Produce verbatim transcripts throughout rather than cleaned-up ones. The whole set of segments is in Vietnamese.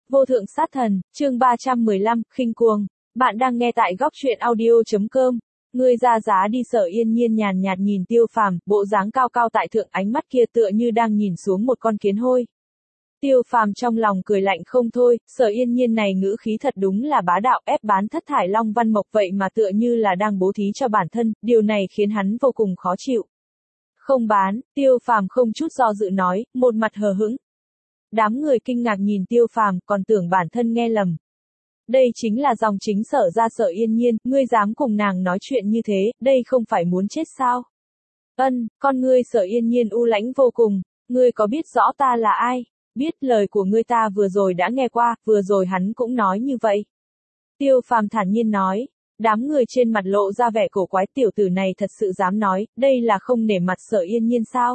Vô thượng sát thần, chương ba trăm mười lăm, khinh cuồng. Bạn đang nghe tại góc truyện audio chấm com. Ngươi ra giá đi. Sở Yên Nhiên nhàn nhạt nhìn Tiêu Phàm, bộ dáng cao cao tại thượng, ánh mắt kia tựa như đang nhìn xuống một con kiến hôi. Tiêu Phàm trong lòng cười lạnh không thôi, Sở Yên Nhiên này ngữ khí thật đúng là bá đạo, ép bán thất thải Long Văn Mộc vậy mà tựa như là đang bố thí cho bản thân, điều này khiến hắn vô cùng khó chịu. Không bán, Tiêu Phàm không chút do dự nói, một mặt hờ hững. Đám người kinh ngạc nhìn Tiêu Phàm, còn tưởng bản thân nghe lầm. Đây chính là dòng chính Sở ra Sở Yên Nhiên, ngươi dám cùng nàng nói chuyện như thế, đây không phải muốn chết sao? Ân, con ngươi Sở Yên Nhiên u lãnh vô cùng, ngươi có biết rõ ta là ai? Biết, lời của ngươi ta vừa rồi đã nghe qua, vừa rồi hắn cũng nói như vậy. Tiêu Phàm thản nhiên nói. Đám người trên mặt lộ ra vẻ cổ quái, tiểu tử này thật sự dám nói, đây là không nể mặt Sở Yên Nhiên sao?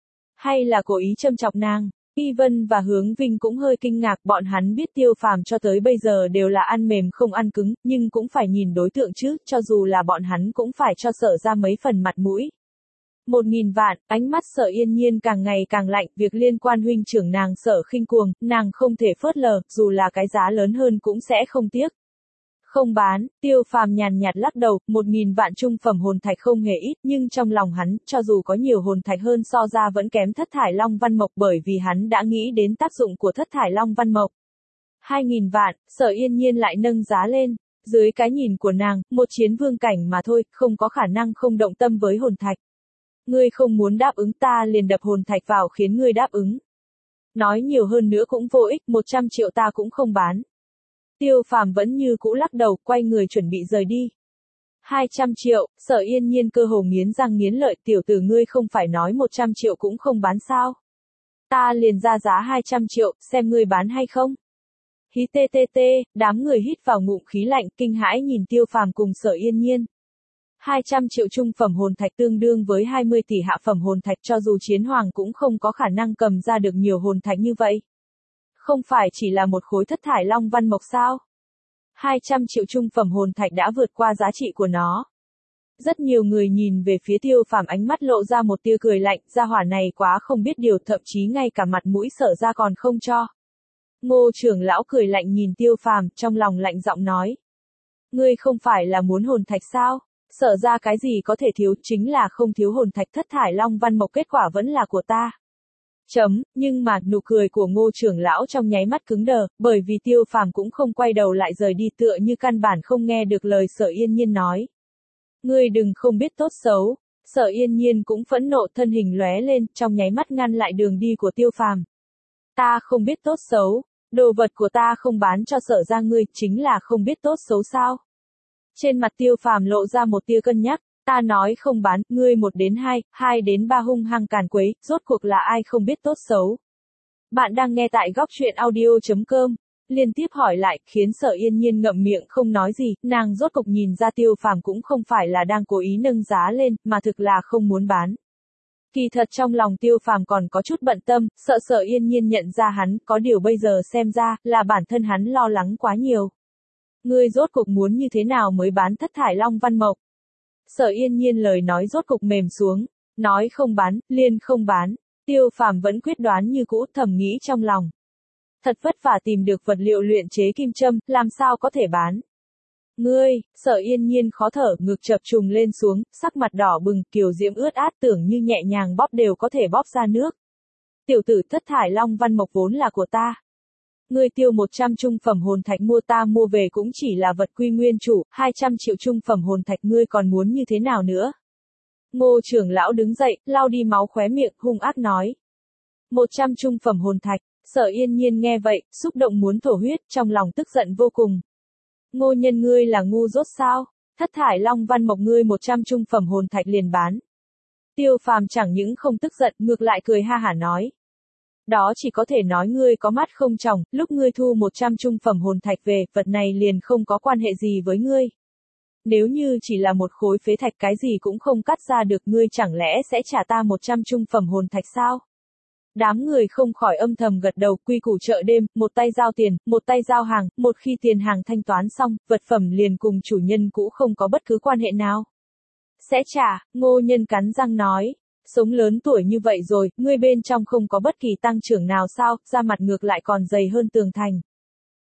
Hay là cố ý châm chọc nàng? Y Vân và Hướng Vinh cũng hơi kinh ngạc, bọn hắn biết Tiêu Phàm cho tới bây giờ đều là ăn mềm không ăn cứng, nhưng cũng phải nhìn đối tượng chứ, cho dù là bọn hắn cũng phải cho Sở ra mấy phần mặt mũi. Một nghìn vạn, ánh mắt Sở Yên Nhiên càng ngày càng lạnh, việc liên quan huynh trưởng nàng Sở khinh cuồng, nàng không thể phớt lờ, dù là cái giá lớn hơn cũng sẽ không tiếc. Không bán, Tiêu Phàm nhàn nhạt lắc đầu, một nghìn vạn trung phẩm hồn thạch không hề ít, nhưng trong lòng hắn, cho dù có nhiều hồn thạch hơn so ra vẫn kém thất thải Long Văn Mộc, bởi vì hắn đã nghĩ đến tác dụng của thất thải Long Văn Mộc. Hai nghìn vạn, Sở Yên Nhiên lại nâng giá lên, dưới cái nhìn của nàng, một chiến vương cảnh mà thôi, không có khả năng không động tâm với hồn thạch. Ngươi không muốn đáp ứng ta liền đập hồn thạch vào khiến ngươi đáp ứng. Nói nhiều hơn nữa cũng vô ích, một trăm triệu ta cũng không bán. Tiêu Phàm vẫn như cũ lắc đầu, quay người chuẩn bị rời đi. Hai trăm triệu, Sở Yên Nhiên cơ hồ nghiến răng nghiến lợi, tiểu tử ngươi không phải nói một trăm triệu cũng không bán sao? Ta liền ra giá hai trăm triệu, xem ngươi bán hay không? Hí tê tê tê, đám người hít vào ngụm khí lạnh, kinh hãi nhìn Tiêu Phàm cùng Sở Yên Nhiên. hai trăm triệu trung phẩm hồn thạch tương đương với hai mươi tỷ hạ phẩm hồn thạch, cho dù chiến hoàng cũng không có khả năng cầm ra được nhiều hồn thạch như vậy. Không phải chỉ là một khối thất thải Long Văn Mộc sao? hai trăm triệu trung phẩm hồn thạch đã vượt qua giá trị của nó. Rất nhiều người nhìn về phía Tiêu Phàm, ánh mắt lộ ra một tia cười lạnh, gia hỏa này quá không biết điều, thậm chí ngay cả mặt mũi Sở ra còn không cho. Ngô trưởng lão cười lạnh nhìn Tiêu Phàm, trong lòng lạnh giọng nói. Ngươi không phải là muốn hồn thạch sao? Sở ra cái gì có thể thiếu, chính là không thiếu hồn thạch thất thải Long Văn Mộc, kết quả vẫn là của ta. Chấm, nhưng mà, nụ cười của Ngô trưởng lão trong nháy mắt cứng đờ, bởi vì Tiêu Phàm cũng không quay đầu lại rời đi, tựa như căn bản không nghe được lời Sở Yên Nhiên nói. Ngươi đừng không biết tốt xấu. Sở Yên Nhiên cũng phẫn nộ, thân hình lóe lên, trong nháy mắt ngăn lại đường đi của Tiêu Phàm. Ta không biết tốt xấu, đồ vật của ta không bán cho Sở ra ngươi, chính là không biết tốt xấu sao? Trên mặt Tiêu Phàm lộ ra một tia cân nhắc. Ta nói không bán, ngươi một đến hai, hai đến ba hung hăng càn quấy, rốt cuộc là ai không biết tốt xấu. Bạn đang nghe tại góc truyện audio chấm com. Liên tiếp hỏi lại, khiến Sở Yên Nhiên ngậm miệng không nói gì, nàng rốt cục nhìn ra Tiêu Phàm cũng không phải là đang cố ý nâng giá lên, mà thực là không muốn bán. Kỳ thật trong lòng Tiêu Phàm còn có chút bận tâm, sợ Sở Yên Nhiên nhận ra hắn, có điều bây giờ xem ra, là bản thân hắn lo lắng quá nhiều. Ngươi rốt cục muốn như thế nào mới bán thất thải Long Văn Mộc? Sở Yên Nhiên lời nói rốt cục mềm xuống, nói không bán, liền không bán. Tiêu Phàm vẫn quyết đoán như cũ, thầm nghĩ trong lòng. Thật vất vả tìm được vật liệu luyện chế kim châm, làm sao có thể bán? Ngươi, Sở Yên Nhiên khó thở, ngực chập trùng lên xuống, sắc mặt đỏ bừng, kiều diễm ướt át, tưởng như nhẹ nhàng bóp đều có thể bóp ra nước. Tiểu tử thất thải Long Văn Mộc vốn là của ta. Ngươi tiêu một trăm trung phẩm hồn thạch mua, ta mua về cũng chỉ là vật quy nguyên chủ, hai trăm triệu trung phẩm hồn thạch ngươi còn muốn như thế nào nữa? Ngô trưởng lão đứng dậy, lau đi máu khóe miệng, hung ác nói. một trăm trung phẩm hồn thạch, Sở Yên Nhiên nghe vậy, xúc động muốn thổ huyết, trong lòng tức giận vô cùng. Ngô nhân ngươi là ngu dốt sao? Thất thải Long Văn Mộc ngươi một trăm trung phẩm hồn thạch liền bán. Tiêu Phàm chẳng những không tức giận, ngược lại cười ha hả nói. Đó chỉ có thể nói ngươi có mắt không tròng, lúc ngươi thu một trăm trung phẩm hồn thạch về, vật này liền không có quan hệ gì với ngươi. Nếu như chỉ là một khối phế thạch cái gì cũng không cắt ra được, ngươi chẳng lẽ sẽ trả ta một trăm trung phẩm hồn thạch sao? Đám người không khỏi âm thầm gật đầu, quy củ chợ đêm, một tay giao tiền, một tay giao hàng, một khi tiền hàng thanh toán xong, vật phẩm liền cùng chủ nhân cũ không có bất cứ quan hệ nào. Sẽ trả, Ngô nhân cắn răng nói. Sống lớn tuổi như vậy rồi, ngươi bên trong không có bất kỳ tăng trưởng nào sao, da mặt ngược lại còn dày hơn tường thành.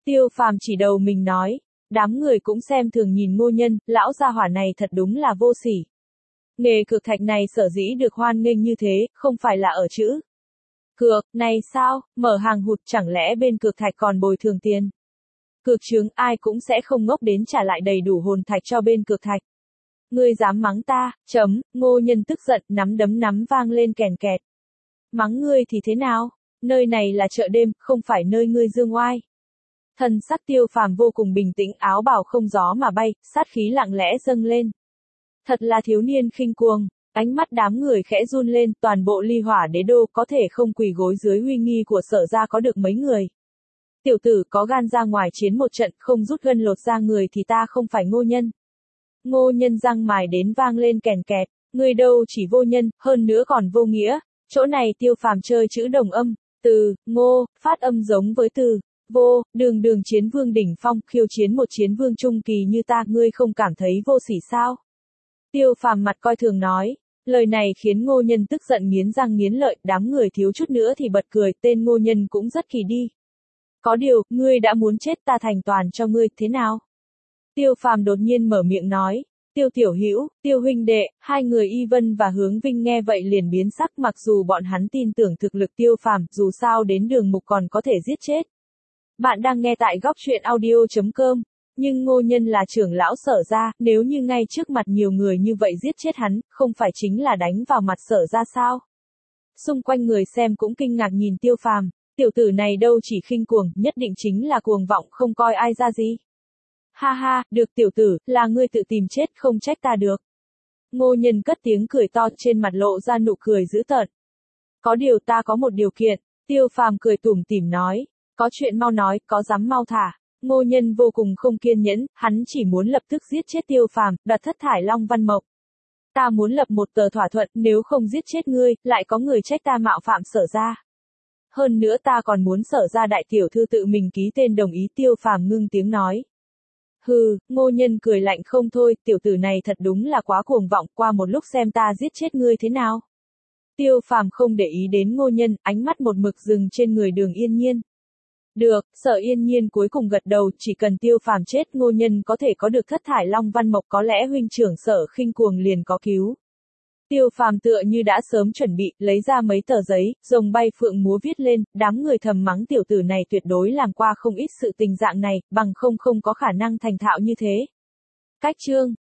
Tiêu Phàm chỉ đầu mình nói, đám người cũng xem thường nhìn Ngô Nhân, lão gia hỏa này thật đúng là vô sỉ. Nghề cược thạch này sở dĩ được hoan nghênh như thế, không phải là ở chữ cược, này sao, mở hàng hụt chẳng lẽ bên cược thạch còn bồi thường tiền. Cược chướng ai cũng sẽ không ngốc đến trả lại đầy đủ hồn thạch cho bên cược thạch. Ngươi dám mắng ta, chấm, Ngô Nhân tức giận, nắm đấm nắm vang lên kèn kẹt. Mắng ngươi thì thế nào, nơi này là chợ đêm, không phải nơi ngươi dương oai. Thần sắc Tiêu Phàm vô cùng bình tĩnh, áo bào không gió mà bay, sát khí lặng lẽ dâng lên. Thật là thiếu niên khinh cuồng, ánh mắt đám người khẽ run lên, toàn bộ Ly Hỏa Đế Đô có thể không quỳ gối dưới uy nghi của Sở gia có được mấy người. Tiểu tử có gan ra ngoài chiến một trận, không rút gân lột da người thì ta không phải Ngô Nhân. Ngô Nhân răng mài đến vang lên kèn kẹt, người đâu chỉ vô nhân, hơn nữa còn vô nghĩa. Chỗ này Tiêu Phàm chơi chữ đồng âm, từ, ngô, phát âm giống với từ, vô, đường đường chiến vương đỉnh phong, khiêu chiến một chiến vương trung kỳ như ta, ngươi không cảm thấy vô sỉ sao? Tiêu Phàm mặt coi thường nói, lời này khiến Ngô Nhân tức giận nghiến răng nghiến lợi, đám người thiếu chút nữa thì bật cười, tên Ngô Nhân cũng rất kỳ đi. Có điều, ngươi đã muốn chết ta thành toàn cho ngươi, thế nào? Tiêu Phàm đột nhiên mở miệng nói, Tiêu tiểu hữu, Tiêu huynh đệ, hai người Y Vân và Hướng Vinh nghe vậy liền biến sắc, mặc dù bọn hắn tin tưởng thực lực Tiêu Phàm, dù sao đến đường mục còn có thể giết chết. Bạn đang nghe tại góc truyện audio chấm com, nhưng Ngô Nhân là trưởng lão Sở gia, nếu như ngay trước mặt nhiều người như vậy giết chết hắn, không phải chính là đánh vào mặt Sở gia sao? Xung quanh người xem cũng kinh ngạc nhìn Tiêu Phàm, tiểu tử này đâu chỉ khinh cuồng, nhất định chính là cuồng vọng không coi ai ra gì. Ha ha, được tiểu tử, là ngươi tự tìm chết, không trách ta được. Ngô Nhân cất tiếng cười to, trên mặt lộ ra nụ cười dữ tợn. Có điều ta có một điều kiện, Tiêu Phàm cười tủm tỉm nói, có chuyện mau nói, có dám mau thả. Ngô Nhân vô cùng không kiên nhẫn, hắn chỉ muốn lập tức giết chết Tiêu Phàm, đoạt thất thải Long Văn Mộc. Ta muốn lập một tờ thỏa thuận, nếu không giết chết ngươi, lại có người trách ta mạo phạm Sở gia. Hơn nữa ta còn muốn Sở gia đại tiểu thư tự mình ký tên đồng ý. Tiêu Phàm ngưng tiếng nói. Hừ, Ngô Nhân cười lạnh không thôi, tiểu tử này thật đúng là quá cuồng vọng, qua một lúc xem ta giết chết ngươi thế nào. Tiêu Phàm không để ý đến Ngô Nhân, ánh mắt một mực dừng trên người Đường Yên Nhiên. Được, Sở Yên Nhiên cuối cùng gật đầu, chỉ cần Tiêu Phàm chết, Ngô Nhân có thể có được thất thải Long Văn Mộc, có lẽ huynh trưởng Sở khinh cuồng liền có cứu. Tiêu Phàm tựa như đã sớm chuẩn bị, lấy ra mấy tờ giấy, rồng bay phượng múa viết lên, đám người thầm mắng tiểu tử này tuyệt đối làm qua không ít sự tình dạng này, bằng không không có khả năng thành thạo như thế. Cách chương